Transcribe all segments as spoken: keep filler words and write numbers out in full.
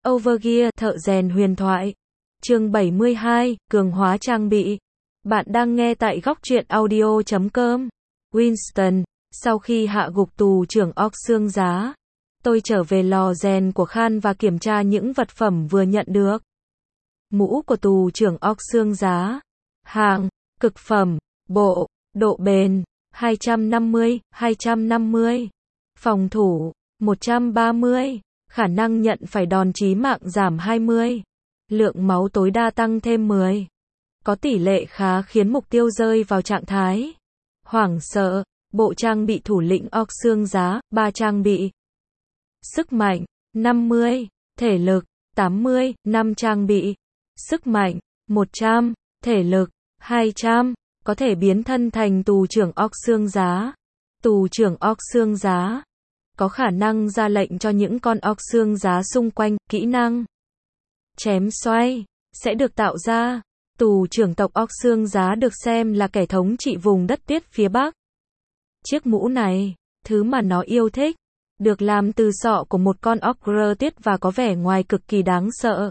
Overgear, thợ rèn huyền thoại. Chương bảy mươi hai, cường hóa trang bị. Bạn đang nghe tại góc truyện audio chấm com. Winston, sau khi hạ gục tù trưởng Orc xương giá, tôi trở về lò rèn của Khan và kiểm tra những vật phẩm vừa nhận được. Mũ của tù trưởng Orc xương giá. Hạng, cực phẩm, bộ, độ bền, hai trăm năm mươi, hai trăm năm mươi. Phòng thủ, một trăm ba mươi. Khả năng nhận phải đòn chí mạng giảm hai mươi. Lượng máu tối đa tăng thêm mười. Có tỷ lệ khá khiến mục tiêu rơi vào trạng thái hoảng sợ. Bộ trang bị thủ lĩnh Orc xương giá, ba trang bị. Sức mạnh, năm mươi. Thể lực, tám mươi, năm trang bị. Sức mạnh, một trăm. Thể lực, hai trăm. Có thể biến thân thành tù trưởng Orc xương giá. Tù trưởng Orc xương giá có khả năng ra lệnh cho những con Orc xương giá xung quanh. Kỹ năng chém xoay sẽ được tạo ra. Tù trưởng tộc Orc xương giá được xem là kẻ thống trị vùng đất tuyết phía Bắc. Chiếc mũ này, thứ mà nó yêu thích, được làm từ sọ của một con ogre tuyết và có vẻ ngoài cực kỳ đáng sợ.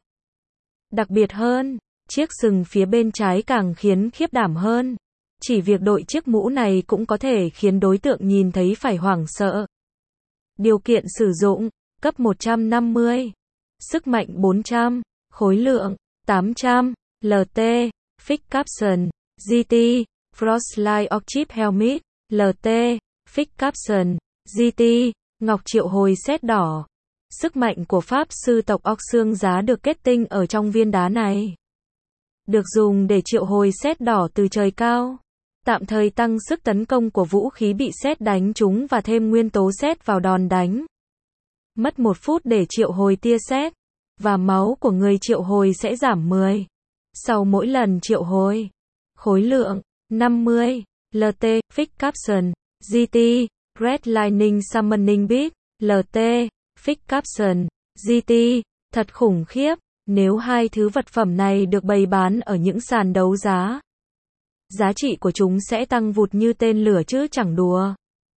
Đặc biệt hơn, chiếc sừng phía bên trái càng khiến khiếp đảm hơn. Chỉ việc đội chiếc mũ này cũng có thể khiến đối tượng nhìn thấy phải hoảng sợ. Điều kiện sử dụng, cấp một trăm năm mươi. Sức mạnh bốn trăm. Khối lượng, tám trăm. lờ tê. Fix Caption. giê tê. Frostlight Orc Chip Helmet. lờ tê. Fix Caption. giê tê. Ngọc triệu hồi sét đỏ. Sức mạnh của Pháp sư tộc Orc xương giá được kết tinh ở trong viên đá này. Được dùng để triệu hồi sét đỏ từ trời cao. Tạm thời tăng sức tấn công của vũ khí bị sét đánh trúng và thêm nguyên tố sét vào đòn đánh. Mất một phút để triệu hồi tia sét. Và máu của người triệu hồi sẽ giảm mười. Sau mỗi lần triệu hồi. Khối lượng, năm mươi. lờ tê, Fix Caption. giê tê. Red Lightning Summoning Beat. lờ tê. Fix Caption. giê tê. Thật khủng khiếp. Nếu hai thứ vật phẩm này được bày bán ở những sàn đấu giá, giá trị của chúng sẽ tăng vụt như tên lửa chứ chẳng đùa.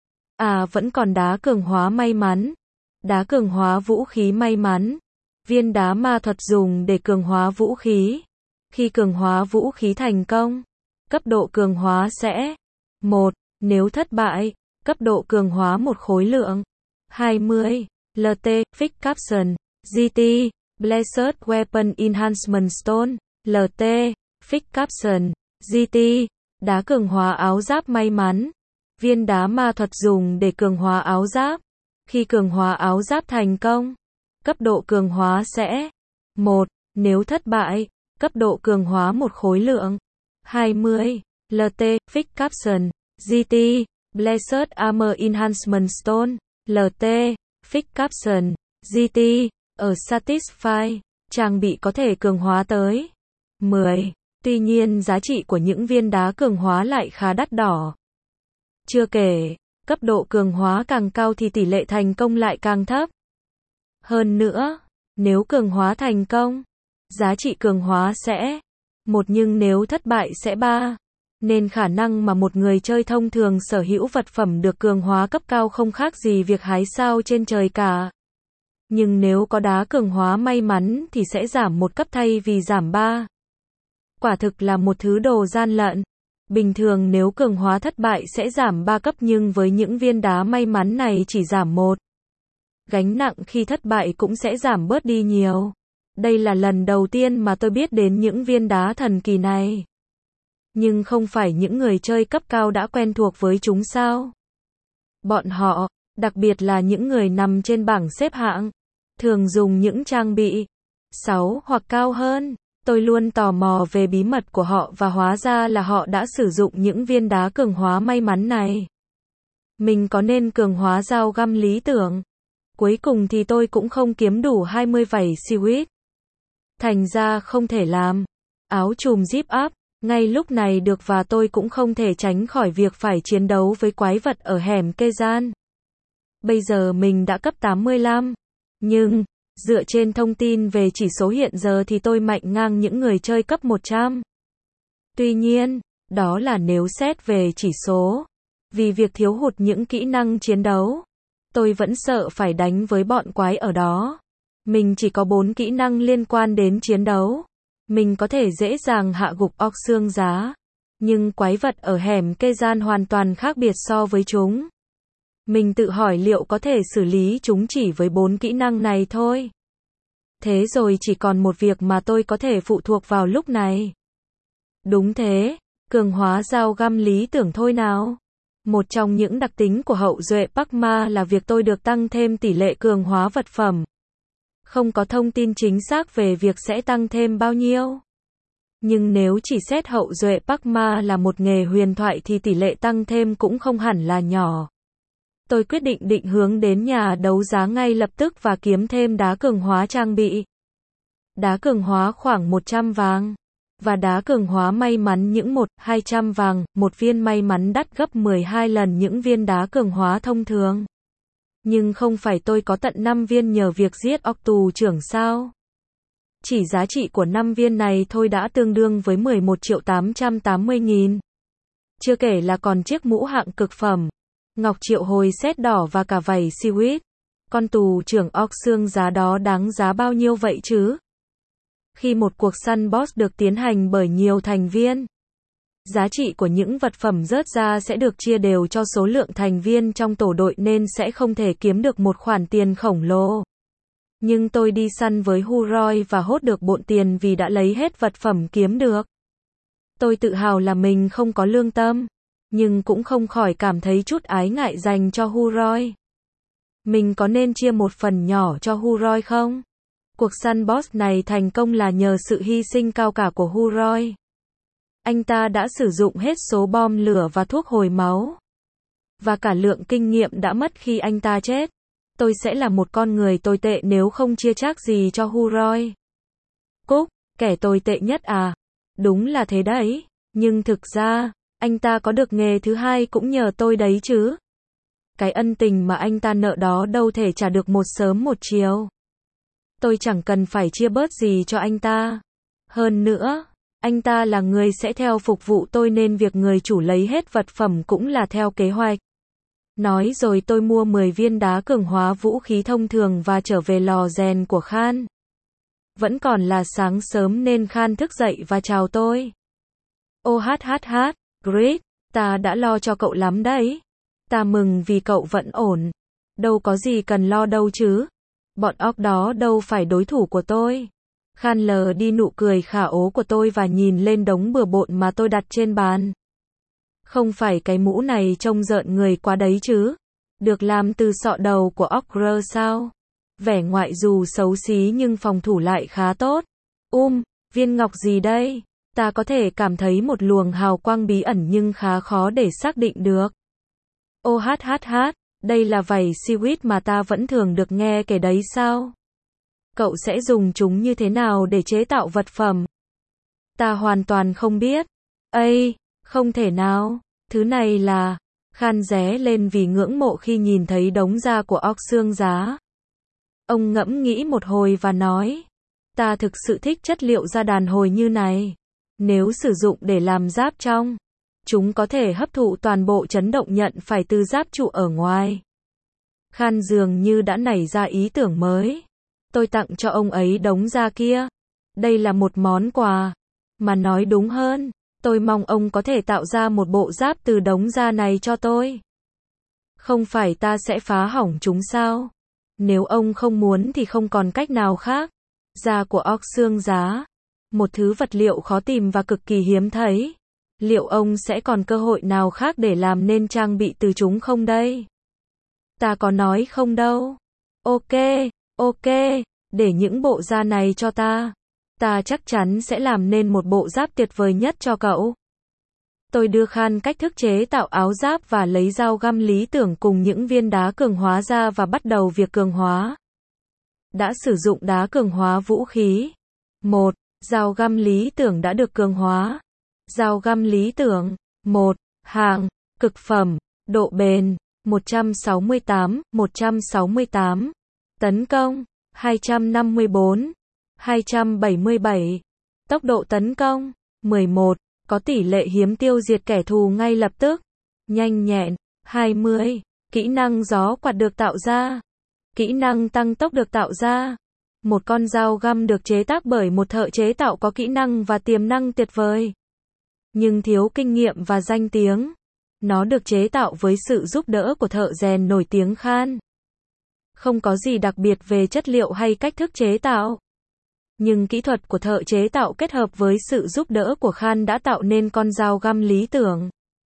À, vẫn còn đá cường hóa may mắn. Đá cường hóa vũ khí may mắn. Viên đá ma thuật dùng để cường hóa vũ khí. Khi cường hóa vũ khí thành công, cấp độ cường hóa sẽ một. Nếu thất bại, cấp độ cường hóa một khối lượng hai mươi. lờ tê, Fix Caption. giê tê. Blessed Weapon Enhancement Stone. lờ tê. Fix Caption. giê tê. Đá cường hóa áo giáp may mắn. Viên đá ma thuật dùng để cường hóa áo giáp. Khi cường hóa áo giáp thành công, cấp độ cường hóa sẽ một. Nếu thất bại, cấp độ cường hóa một khối lượng hai mươi. lờ tê. Fix Caption. giê tê. Blessed Armor Enhancement Stone. lờ tê. Fix Caption. giê tê. Ở Satisfy, trang bị có thể cường hóa tới mười. Tuy nhiên giá trị của những viên đá cường hóa lại khá đắt đỏ. Chưa kể, cấp độ cường hóa càng cao thì tỷ lệ thành công lại càng thấp. Hơn nữa, nếu cường hóa thành công, giá trị cường hóa sẽ một, nhưng nếu thất bại sẽ ba. Nên khả năng mà một người chơi thông thường sở hữu vật phẩm được cường hóa cấp cao không khác gì việc hái sao trên trời cả. Nhưng nếu có đá cường hóa may mắn thì sẽ giảm một cấp thay vì giảm ba. Quả thực là một thứ đồ gian lận. Bình thường nếu cường hóa thất bại sẽ giảm ba cấp, nhưng với những viên đá may mắn này chỉ giảm một. Gánh nặng khi thất bại cũng sẽ giảm bớt đi nhiều. Đây là lần đầu tiên mà tôi biết đến những viên đá thần kỳ này. Nhưng không phải những người chơi cấp cao đã quen thuộc với chúng sao? Bọn họ, đặc biệt là những người nằm trên bảng xếp hạng, thường dùng những trang bị sáu hoặc cao hơn. Tôi luôn tò mò về bí mật của họ và hóa ra là họ đã sử dụng những viên đá cường hóa may mắn này. Mình có nên cường hóa dao găm lý tưởng? Cuối cùng thì tôi cũng không kiếm đủ hai mươi vảy seaweed. Thành ra không thể làm áo trùm zip up ngay lúc này được, và tôi cũng không thể tránh khỏi việc phải chiến đấu với quái vật ở hẻm kê gian. Bây giờ mình đã cấp tám mươi lăm. Nhưng, dựa trên thông tin về chỉ số hiện giờ thì tôi mạnh ngang những người chơi cấp một trăm. Tuy nhiên, đó là nếu xét về chỉ số. Vì việc thiếu hụt những kỹ năng chiến đấu, tôi vẫn sợ phải đánh với bọn quái ở đó. Mình chỉ có bốn kỹ năng liên quan đến chiến đấu. Mình có thể dễ dàng hạ gục óc xương giá. Nhưng quái vật ở hẻm kê gian hoàn toàn khác biệt so với chúng. Mình tự hỏi liệu có thể xử lý chúng chỉ với bốn kỹ năng này thôi. Thế rồi chỉ còn một việc mà tôi có thể phụ thuộc vào lúc này. Đúng thế, cường hóa dao găm lý tưởng thôi nào. Một trong những đặc tính của hậu duệ Park Ma là việc tôi được tăng thêm tỷ lệ cường hóa vật phẩm. Không có thông tin chính xác về việc sẽ tăng thêm bao nhiêu. Nhưng nếu chỉ xét hậu duệ Park Ma là một nghề huyền thoại thì tỷ lệ tăng thêm cũng không hẳn là nhỏ. Tôi quyết định định hướng đến nhà đấu giá ngay lập tức và kiếm thêm đá cường hóa trang bị. Đá cường hóa khoảng một trăm vàng. Và đá cường hóa may mắn những một, hai trăm vàng, một viên may mắn đắt gấp mười hai lần những viên đá cường hóa thông thường. Nhưng không phải tôi có tận năm viên nhờ việc giết óc tù trưởng sao? Chỉ giá trị của năm viên này thôi đã tương đương với mười một triệu tám trăm tám mươi nghìn. Chưa kể là còn chiếc mũ hạng cực phẩm, ngọc triệu hồi sét đỏ và cả vảy seaweed. Con tù trưởng óc xương giá đó đáng giá bao nhiêu vậy chứ? Khi một cuộc săn boss được tiến hành bởi nhiều thành viên, giá trị của những vật phẩm rớt ra sẽ được chia đều cho số lượng thành viên trong tổ đội nên sẽ không thể kiếm được một khoản tiền khổng lồ. Nhưng tôi đi săn với Huroi và hốt được bộn tiền vì đã lấy hết vật phẩm kiếm được. Tôi tự hào là mình không có lương tâm, nhưng cũng không khỏi cảm thấy chút ái ngại dành cho Huroi. Mình có nên chia một phần nhỏ cho Huroi không? Cuộc săn boss này thành công là nhờ sự hy sinh cao cả của Huroi. Anh ta đã sử dụng hết số bom lửa và thuốc hồi máu. Và cả lượng kinh nghiệm đã mất khi anh ta chết. Tôi sẽ là một con người tồi tệ nếu không chia chác gì cho Huroi. Cúc, kẻ tồi tệ nhất à? Đúng là thế đấy. Nhưng thực ra, anh ta có được nghề thứ hai cũng nhờ tôi đấy chứ. Cái ân tình mà anh ta nợ đó đâu thể trả được một sớm một chiều. Tôi chẳng cần phải chia bớt gì cho anh ta. Hơn nữa, anh ta là người sẽ theo phục vụ tôi nên việc người chủ lấy hết vật phẩm cũng là theo kế hoạch. Nói rồi tôi mua mười viên đá cường hóa vũ khí thông thường và trở về lò rèn của Khan. Vẫn còn là sáng sớm nên Khan thức dậy và chào tôi. Ô hát hát hát, Grit, ta đã lo cho cậu lắm đấy. Ta mừng vì cậu vẫn ổn. Đâu có gì cần lo đâu chứ. Bọn óc đó đâu phải đối thủ của tôi. Khan lờ đi nụ cười khả ố của tôi và nhìn lên đống bừa bộn mà tôi đặt trên bàn. Không phải cái mũ này trông rợn người quá đấy chứ. Được làm từ sọ đầu của óc rơ sao? Vẻ ngoại dù xấu xí nhưng phòng thủ lại khá tốt. Um, viên ngọc gì đây? Ta có thể cảm thấy một luồng hào quang bí ẩn nhưng khá khó để xác định được. Ô hát hát hát, đây là vảy seaweed mà ta vẫn thường được nghe kể đấy sao? Cậu sẽ dùng chúng như thế nào để chế tạo vật phẩm? Ta hoàn toàn không biết. Ây, không thể nào, thứ này là... Khan ré lên vì ngưỡng mộ khi nhìn thấy đống da của óc xương giá. Ông ngẫm nghĩ một hồi và nói, ta thực sự thích chất liệu da đàn hồi như này. Nếu sử dụng để làm giáp trong, chúng có thể hấp thụ toàn bộ chấn động nhận phải từ giáp trụ ở ngoài. Khan dường như đã nảy ra ý tưởng mới. Tôi tặng cho ông ấy đống da kia. Đây là một món quà. Mà nói đúng hơn, tôi mong ông có thể tạo ra một bộ giáp từ đống da này cho tôi. Không phải ta sẽ phá hỏng chúng sao? Nếu ông không muốn thì không còn cách nào khác. Da của óc xương giá, một thứ vật liệu khó tìm và cực kỳ hiếm thấy. Liệu ông sẽ còn cơ hội nào khác để làm nên trang bị từ chúng không đây? Ta có nói không đâu. Ok, ok, để những bộ da này cho ta. Ta chắc chắn sẽ làm nên một bộ giáp tuyệt vời nhất cho cậu. Tôi đưa Khan cách thức chế tạo áo giáp và lấy dao găm lý tưởng cùng những viên đá cường hóa ra và bắt đầu việc cường hóa. Đã sử dụng đá cường hóa vũ khí. một. Dao găm lý tưởng đã được cường hóa. Dao găm lý tưởng. một. Hạng. Cực phẩm. Độ bền. một trăm sáu mươi tám, một trăm sáu mươi tám. Tấn công. hai trăm năm mươi bốn. hai trăm bảy mươi bảy. Tốc độ tấn công. mười một. Có tỷ lệ hiếm tiêu diệt kẻ thù ngay lập tức. Nhanh nhẹn. hai mươi. Kỹ năng gió quạt được tạo ra. Kỹ năng tăng tốc được tạo ra. Một con dao găm được chế tác bởi một thợ chế tạo có kỹ năng và tiềm năng tuyệt vời, nhưng thiếu kinh nghiệm và danh tiếng. Nó được chế tạo với sự giúp đỡ của thợ rèn nổi tiếng Khan. Không có gì đặc biệt về chất liệu hay cách thức chế tạo, nhưng kỹ thuật của thợ chế tạo kết hợp với sự giúp đỡ của Khan đã tạo nên con dao găm lý tưởng.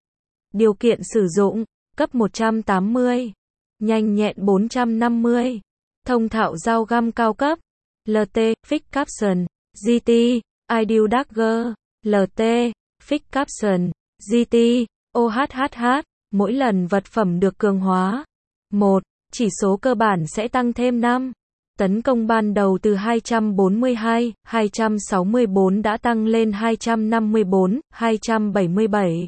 Điều kiện sử dụng: cấp một trăm tám mươi, nhanh nhẹn bốn trăm năm mươi, thông thạo dao găm cao cấp. lờ tê, Fix Capson, giê tê, Ideal Dagger, lờ tê, Fix Capson, giê tê, ô hát hát hát, mỗi lần vật phẩm được cường hóa. một. Chỉ số cơ bản sẽ tăng thêm năm. Tấn công ban đầu từ hai trăm bốn mươi hai, hai trăm sáu mươi bốn đã tăng lên hai trăm năm mươi bốn, hai trăm bảy mươi bảy.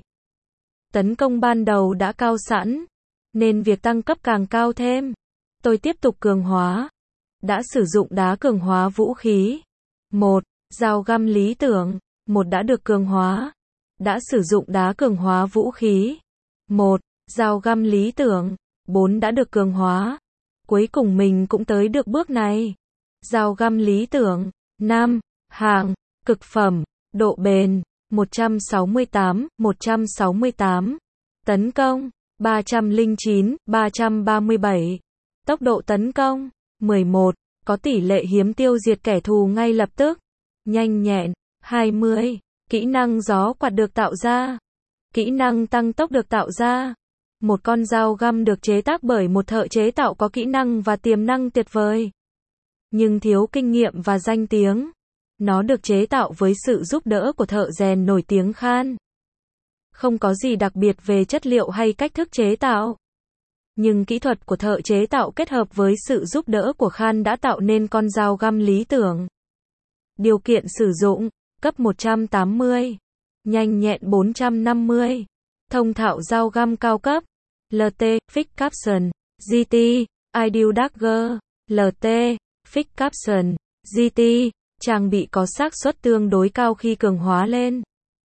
Tấn công ban đầu đã cao sẵn, nên việc tăng cấp càng cao thêm. Tôi tiếp tục cường hóa. Đã sử dụng đá cường hóa vũ khí. một. Dao găm lý tưởng. một đã được cường hóa. Đã sử dụng đá cường hóa vũ khí. một. Dao găm lý tưởng. bốn đã được cường hóa. Cuối cùng mình cũng tới được bước này. Dao găm lý tưởng. năm. Hạng. Cực phẩm. Độ bền. một trăm sáu mươi tám, một trăm sáu mươi tám. Tấn công. ba trăm lẻ chín, ba trăm ba mươi bảy. Tốc độ tấn công. mười một. Có tỷ lệ hiếm tiêu diệt kẻ thù ngay lập tức. Nhanh nhẹn. hai mươi. Kỹ năng gió quạt được tạo ra. Kỹ năng tăng tốc được tạo ra. Một con dao găm được chế tác bởi một thợ chế tạo có kỹ năng và tiềm năng tuyệt vời, nhưng thiếu kinh nghiệm và danh tiếng. Nó được chế tạo với sự giúp đỡ của thợ rèn nổi tiếng Khan. Không có gì đặc biệt về chất liệu hay cách thức chế tạo, nhưng kỹ thuật của thợ chế tạo kết hợp với sự giúp đỡ của Khan đã tạo nên con dao găm lý tưởng. Điều kiện sử dụng: cấp một trăm tám mươi, nhanh nhẹn bốn trăm năm mươi, thông thạo dao găm cao cấp. lờ tê, Fix Capson, giê tê, Ideal Dagger, lờ tê, Fix Capson, giê tê, trang bị có xác suất tương đối cao khi cường hóa lên.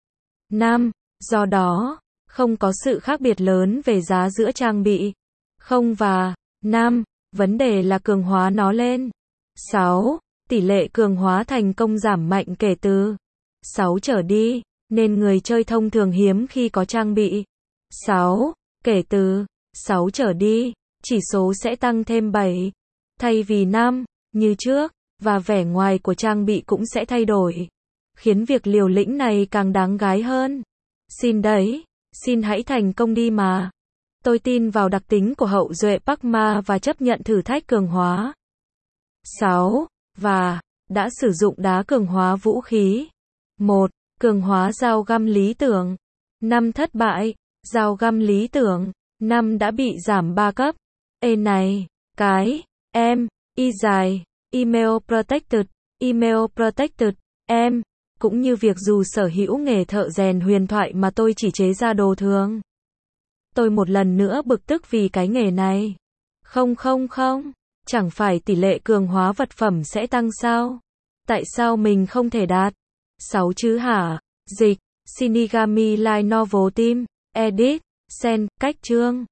năm. Do đó, không có sự khác biệt lớn về giá giữa trang bị. không và năm. Vấn đề là cường hóa nó lên. sáu. Tỷ lệ cường hóa thành công giảm mạnh kể từ sáu trở đi, nên người chơi thông thường hiếm khi có trang bị. sáu. Kể từ sáu trở đi, chỉ số sẽ tăng thêm bảy, thay vì năm, như trước, và vẻ ngoài của trang bị cũng sẽ thay đổi, khiến việc liều lĩnh này càng đáng gái hơn. Xin đấy, xin hãy thành công đi mà. Tôi tin vào đặc tính của hậu duệ Pakma và chấp nhận thử thách cường hóa. sáu. Và đã sử dụng đá cường hóa vũ khí. một. Cường hóa dao găm lý tưởng. năm. Thất bại. Dao găm lý tưởng. năm đã bị giảm ba cấp. Ê này, cái, em, y dài, email protected, email protected, em, cũng như việc dù sở hữu nghề thợ rèn huyền thoại mà tôi chỉ chế ra đồ thường. Tôi một lần nữa bực tức vì cái nghề này. Không không không, chẳng phải tỷ lệ cường hóa vật phẩm sẽ tăng sao? Tại sao mình không thể đạt? sáu chứ hả? Dịch, Shinigami Light Novel Team, Edit, Sen, cách chương.